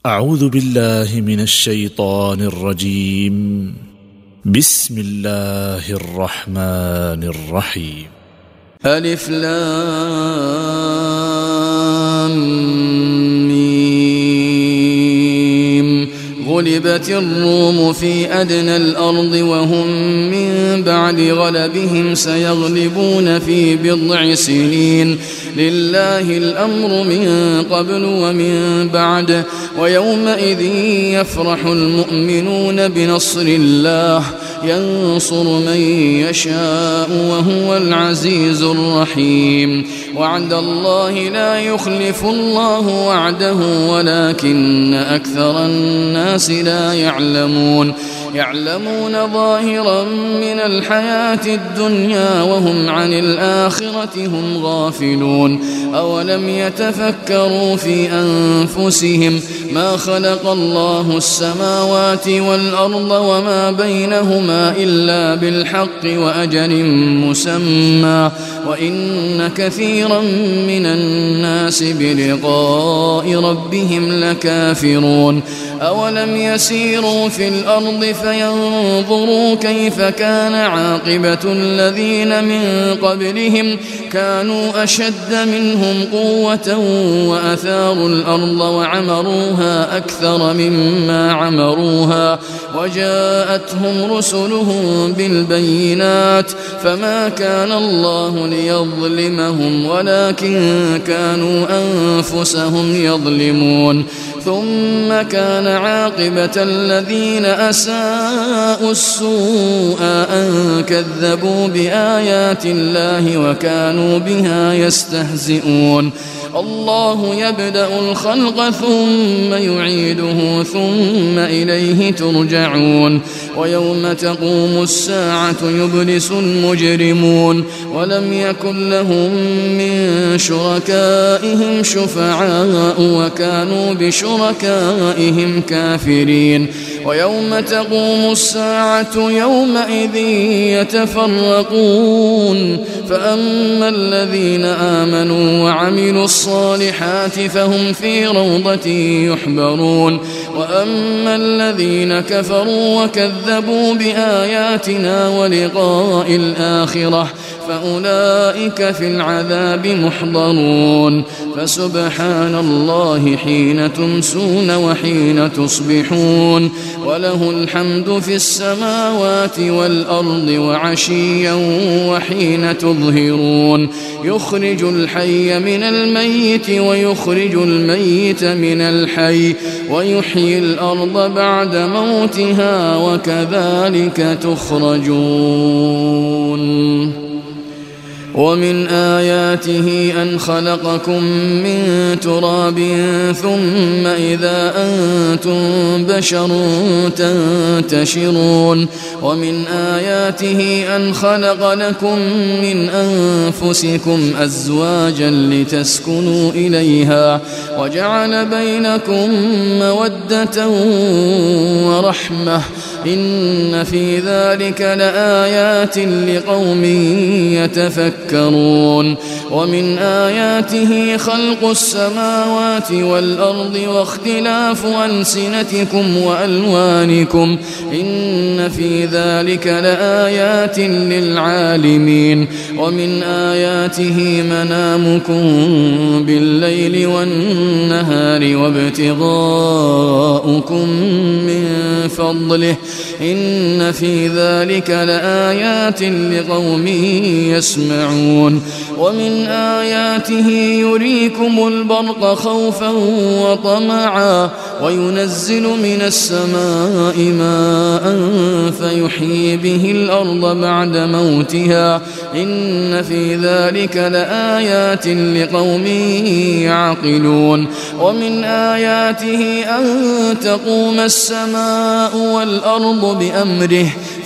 أعوذ بالله من الشيطان الرجيم. بسم الله الرحمن الرحيم. ألف لام ميم. غلبت الروم في أدنى الأرض وهم من بعد غلبهم سيغلبون في بضع سنين. لله الأمر من قبل ومن بعد ويومئذ يفرح المؤمنون بنصر الله ينصر من يشاء وهو العزيز الرحيم. وعد الله لا يخلف الله وعده ولكن أكثر الناس لا يعلمون ظاهرا من الحياة الدنيا وهم عن الآخرة هم غافلون. أولم يتفكروا في أنفسهم ما خلق الله السماوات والأرض وما بينهما إلا بالحق وأجل مسمى وإن كثيرا من الناس بلقاء ربهم لكافرون. أولم يسيروا في الأرض فينظروا كيف كان عاقبة الذين من قبلهم كانوا أشد منهم قوة وأثاروا الأرض وعمروها أكثر مما عمروها وجاءتهم رسلهم بالبينات فما كان الله ليظلمهم ولكن كانوا أنفسهم يظلمون. ثم كان عاقبة الذين أساءوا السوء أن كذبوا بآيات الله وكانوا بها يستهزئون. الله يبدأ الخلق ثم يعيده ثم إليه ترجعون. ويوم تقوم الساعة يبلس المجرمون ولم يكن لهم من شركائهم شفعاء وكانوا بشركائهم كافرين. ويوم تقوم الساعة يومئذ يتفرقون فأما الذين آمنوا وعملوا الصالحات فهم في روضة يحبرون وأما الذين كفروا وكذبوا بآياتنا ولقاء الآخرة فأولئك في العذاب محضرون. فسبحان الله حين تمسون وحين تصبحون وله الحمد في السماوات والأرض وعشيا وحين تظهرون. يخرج الحي من الميت ويخرج الميت من الحي ويحيي الأرض بعد موتها وكذلك تخرجون. ومن آياته أن خلقكم من تراب ثم إذا أنتم بشر تنتشرون. ومن آياته أن خلق لكم من أنفسكم أزواجا لتسكنوا إليها وجعل بينكم مودة ورحمة إن في ذلك لآيات لقوم يتفكرون. ومن آياته خلق السماوات والأرض واختلاف ألسنتكم وألوانكم إن في ذلك لآيات للعالمين. ومن آياته منامكم بالليل والنهار وابتغاؤكم من فضله إن في ذلك لآيات لقوم يسمعون. ومن آياته يريكم البرق خوفا وطمعا وينزل من السماء ماء فيحيي به الأرض بعد موتها إن في ذلك لآيات لقوم يعقلون. ومن آياته أن تقوم السماء والأرض بأمره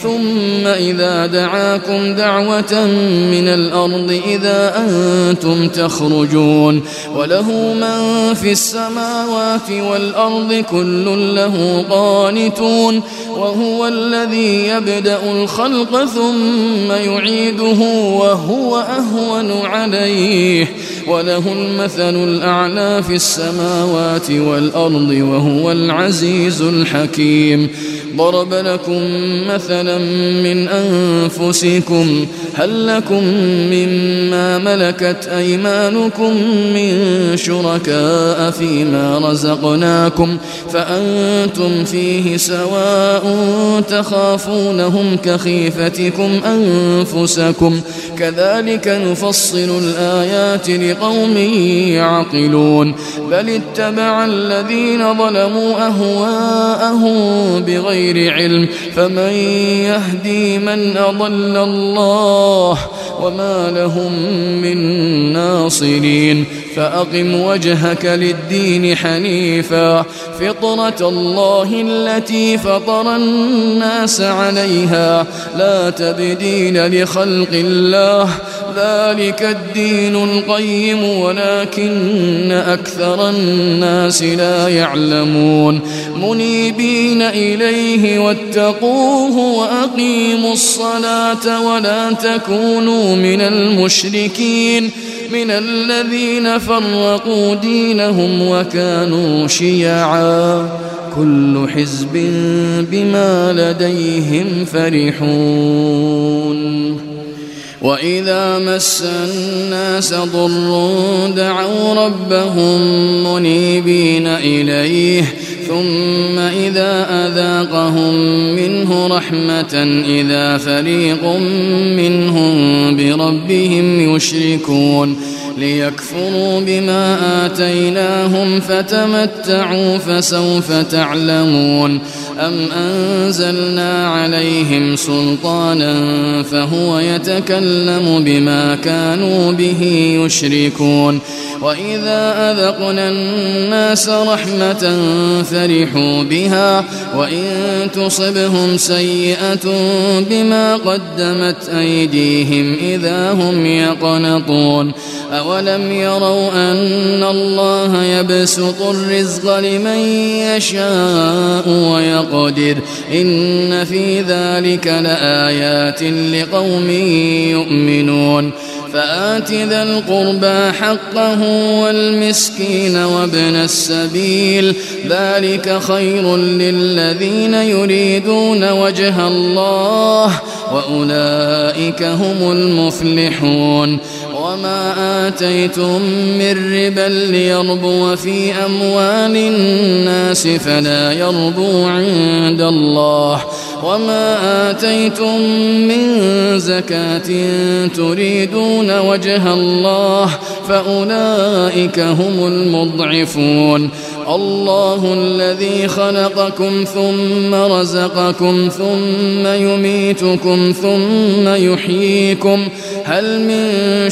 ثم إذا دعاكم دعوة من الأرض إذا أنتم تخرجون وله من في السماوات والأرض كل له قانتون وهو الذي يبدأ الخلق ثم يعيده وهو أهون عليه وله المثل الأعلى في السماوات والأرض وهو العزيز الحكيم. ضرب لكم مثلا من أنفسكم هل لكم مما ملكت أيمانكم من شركاء فيما رزقناكم فأنتم فيه سواء تخافونهم كخيفتكم أنفسكم كذلك نفصل الآيات لقوم يعقلون. بل اتبع الذين ظلموا أهواءهم بغير علم فمن يهدي من أضل الله وما لهم من ناصرين. فأقم وجهك للدين حنيفا فطرة الله التي فطر الناس عليها لا تبديل لخلق الله ذلك الدين القيم ولكن أكثر الناس لا يعلمون. منيبين إليه واتقوه وأقيموا الصلاة ولا تكونوا من المشركين من الذين فرقوا دينهم وكانوا شيعا كل حزب بما لديهم فرحون. وإذا مس الناس ضر دعوا ربهم منيبين إليه ثم إذا أذاقهم منه رحمة إذا فريق منهم بربهم يشركون ليكفروا بما آتيناهم فتمتعوا فسوف تعلمون. أم أنزلنا عليهم سلطانا فهو يتكلم بما كانوا به يشركون. وإذا أذقنا الناس رحمة فرحوا بها وإن تصبهم سيئة بما قدمت أيديهم إذا هم يقنطون. أولم يروا أن الله يبسط الرزق لمن يشاء ويقدر إن في ذلك لآيات لقوم يؤمنون. فآت ذا القربى حقه والمسكين وابن السبيل ذلك خير للذين يريدون وجه الله وأولئك هم المفلحون. وما آتيتم من ربا ليربو في أموال الناس فلا يربو عند الله وما آتيتم من زكاة تريدون وجه الله فأولئك هم المضعفون. الله الذي خلقكم ثم رزقكم ثم يميتكم ثم يحييكم هل من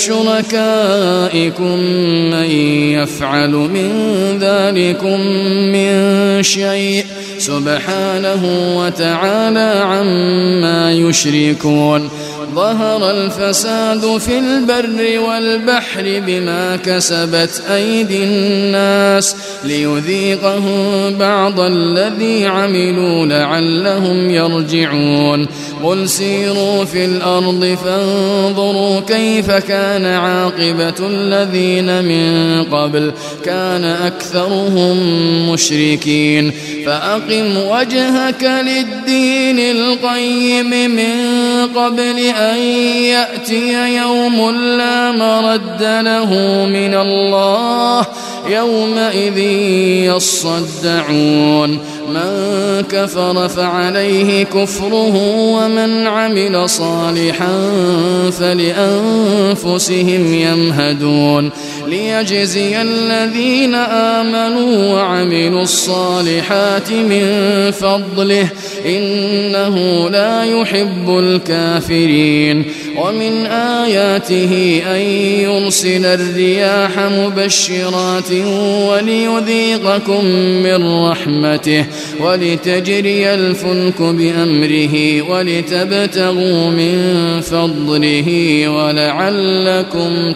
شركائكم من يفعل من ذلكم من شيء سبحانه وتعالى عما يشركون. ظهر الفساد في البر والبحر بما كسبت أيدي الناس ليذيقهم بعض الذي عملوا لعلهم يرجعون. قل سيروا في الأرض فانظروا كيف كان عاقبة الذين من قبل كان أكثرهم مشركين. فأقم وجهك للدين القيم من قبل أن يأتي يوم لا مرد له من الله يومئذ يصدعون. من كفر فعليه كفره ومن عمل صالحا فلأنفسهم يمهدون. ليجزي الذين آمنوا وعملوا الصالحات من فضله إنه لا يحب الكافرين. ومن آياته أن يرسل الرياح مبشرات وليذيقكم من رحمته ولتجري الفلك بأمره ولتبتغوا من فضله ولعلكم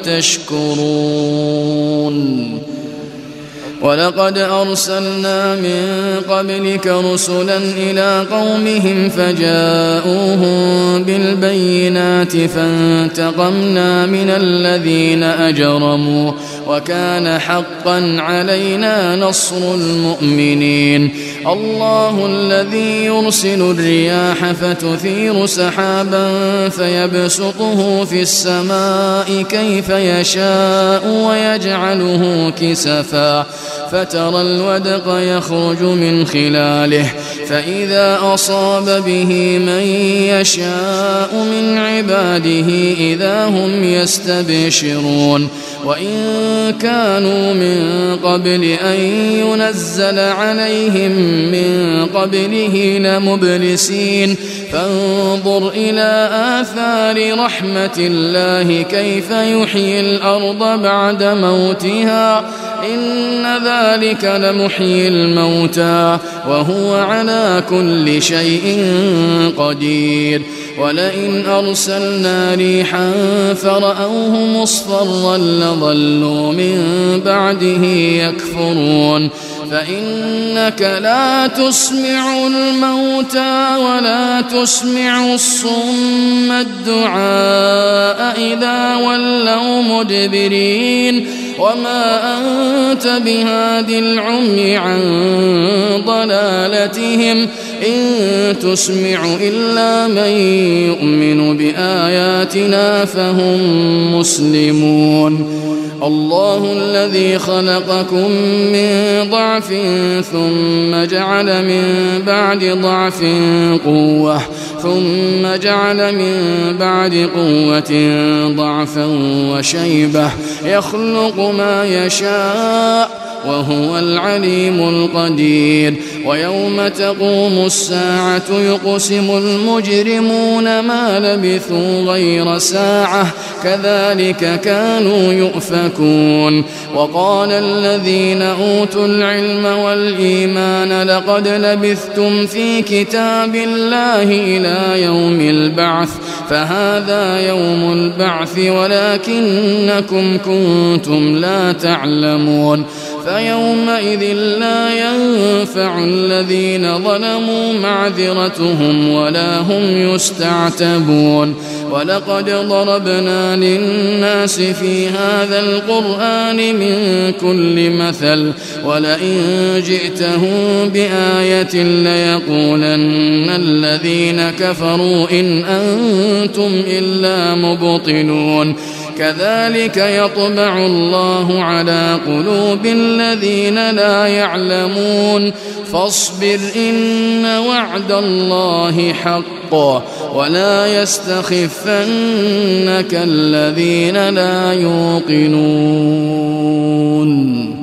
تشكرون. ولقد أرسلنا من قبلك رسلا إلى قومهم فجاءوهم بالبينات فانتقمنا من الذين أجرموا وكان حقا علينا نصر المؤمنين. الله الذي يرسل الرياح فتثير سحابا فيبسطه في السماء كيف يشاء ويجعله كسفا فترى الودق يخرج من خلاله فإذا أصاب به من يشاء من عباده إذا هم يستبشرون. وإن كانوا من قبل أن ينزل عليهم من قبله لمبلسين فانظر إلى آثار رحمة الله كيف يحيي الأرض بعد موتها إن ذلك لمحيي الموتى وهو على كل شيء قدير. ولئن أرسلنا ريحا فرأوه مصفرا لظلوا من بعده يكفرون. فإنك لا تسمع الموتى ولا تسمع الصم الدعاء إذا ولوا مدبرين وما أنت بهاد العمي عن ضلالتهم إن تسمع إلا من يؤمن بآياتنا فهم مسلمون. الله الذي خلقكم من ضعف ثم جعل من بعد ضعف قوة ثم جعل من بعد قوة ضعفا وشيبة يخلق ما يشاء وهو العليم القدير. ويوم تقوم الساعة يقسم المجرمون ما لبثوا غير ساعة كذلك كانوا يؤفكون. وقال الذين أوتوا العلم والإيمان لقد لبثتم في كتاب الله إلى يوم البعث فهذا يوم البعث ولكنكم كنتم لا تعلمون. فيومئذ لا ينفع الذين ظلموا معذرتهم ولا هم يستعتبون. ولقد ضربنا للناس في هذا القرآن من كل مثل ولئن جئتهم بآية ليقولن الذين كفروا إن أنتم إلا مبطلون. كذلك يطبع الله على قلوب الذين لا يعلمون. فاصبر إن وعد الله حق ولا يستخفنك الذين لا يوقنون.